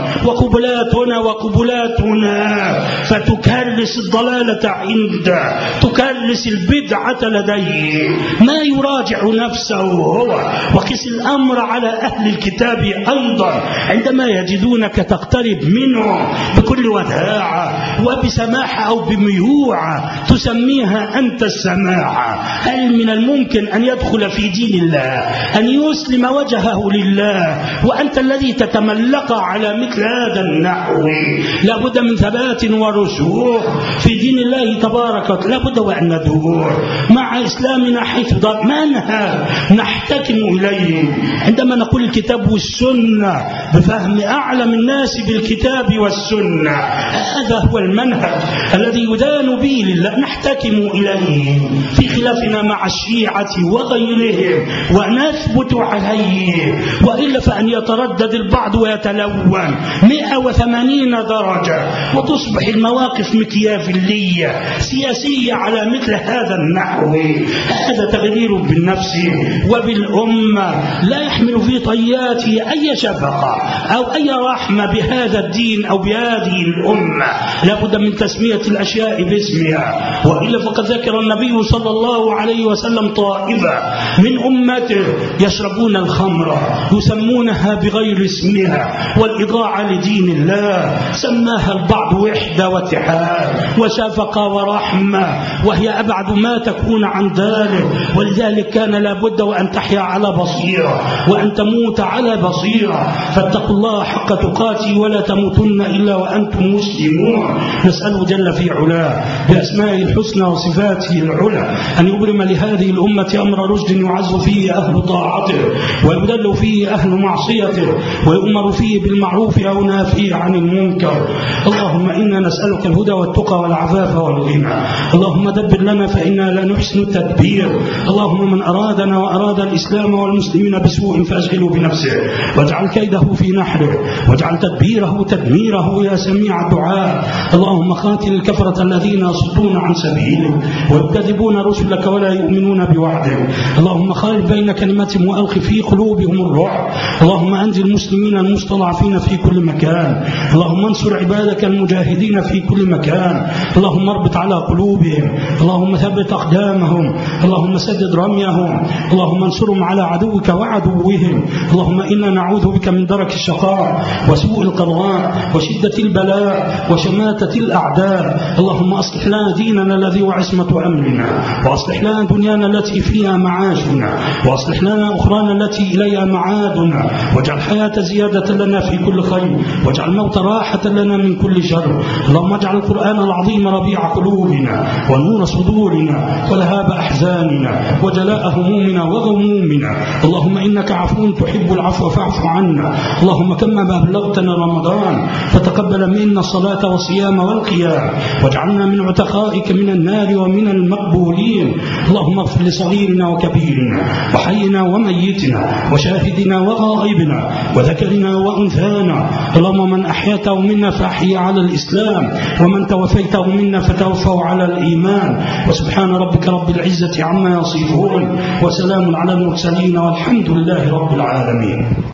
وقبلاتنا فتكرس الضلالة عنده، تكرس البدعة لديه، ما يراجع نفسه هو. وقس الأمر على أهل الكتاب أيضا عندما يجدونك تقترب منه بكل وداعة وبسماحة أو بميوعة تسميها أنت السماحة. هل من الممكن أن يدخل في دين الله، أن يسلم وجهه لله، وأنت الذي تتملق على مثل هذا النحو؟ لا بد من ثبات ورسوخ في دين الله تبارك. لا بد وأن ندور مع إسلامنا حيث منهج نحتكم إليه. عندما نقول الكتاب والسنة بفهم أعلم الناس بالكتاب والسنة، هذا هو المنهج الذي يدان به لله، نحتكم إليه في خلافنا مع الشيعة وغيرهم ونثبت عليه. وإلا فأن يتردد البعض ويتلون 180 درجة وتصبح المواقف مكيافيلية سياسية على مثل هذا النحو. هذا تغيير بالنفس وبالأمة لا يحمل في طياته أي شفقة أو أي رحمة بهذا الدين أو بهذه الأمة. لا بد من تسمية الأشياء باسمها، وإلا فقد ذكر النبي صلى الله عليه وسلم طائفة من أمته يشربون الخمر يسمونها بغير اسمها والإضاعة لدين الله، سماها البعض وحدة واتحاد وشفقة ورحمة، وهي أبعد ما تكون عن ذلك. ولذلك كان لابد وأن تحيا على بصيرة وأن تموت على بصيرة. فاتقوا الله حق تقاته ولا تموتن إلا وأنتم مسلمون. نسأله جل في علاه بأسمائه الحسنى وصفاته العلى أن يبرم لهذه الأمة أمر رشد يعز فيه أهل طاعته ويبدل فيه أهل معصيته ويؤمر فيه بالمعروف أو نافيه عن المنكر. اللهم إنا نسألك الهدى والتقى والعفاف والغنى. اللهم دبر لنا فإنا لا نحسن التدبير. اللهم من أرادنا وأراد الإسلام والمسلمين بسوء فأشغله في نفسه، واجعل كيده في نحره، واجعل تدبيره تدميره يا سميع الدعاء. اللهم قاتل الكفرة الذين يصدون عن سبيلك ويكذبون رسلك ولا يؤمنون بوعدك. اللهم خالف بين كلمتهم وألق في قلوبهم الرعب. اللهم أنزل المسلمين المستضعفين في كل مكان. اللهم انصر عبادك المجاهدين في كل مكان. اللهم اربط على قلوبهم. اللهم ثبت أقدامهم. اللهم سدد رميهم. اللهم انصرهم على عدوك وعدوهم. اللهم إنا نعوذ بك من درك الشقاء وسوء القضاء وشدة البلاء وشماتة الأعداء. اللهم أصلح لنا ديننا الذي هو عصمة أمرنا، وأصلح لنا دنيانا التي فيها معاشنا، وأصلح لنا أخرانا التي إليها معادنا، واجعل الحياة زيادة لنا في كل خير، واجعل الموت راحة لنا من كل شر. اللهم اجعل القرآن العظيم ربيع قلوبنا ونور صدورنا وذهاب أحزاننا وجلاء همومنا وغمومنا. اللهم إنك عفو تحب العفو فاعف عنا. اللهم كما بلغتنا رمضان فتقبل منا الصلاة والصيام والقيام، واجعلنا من عتقائك من النار ومن المقبولين. اللهم اغفر لصغيرنا وكبيرنا وحينا وميتنا وشاهدنا وغائبنا وذكرنا وأنثانا. اللهم من أحيته منا فأحيي على الإسلام، ومن توفيته منا فتوفوا على الإيمان. وسبحان ربك رب العزة عما يصفون، وسلام على المرسلين، والحمد لله رب العالمين.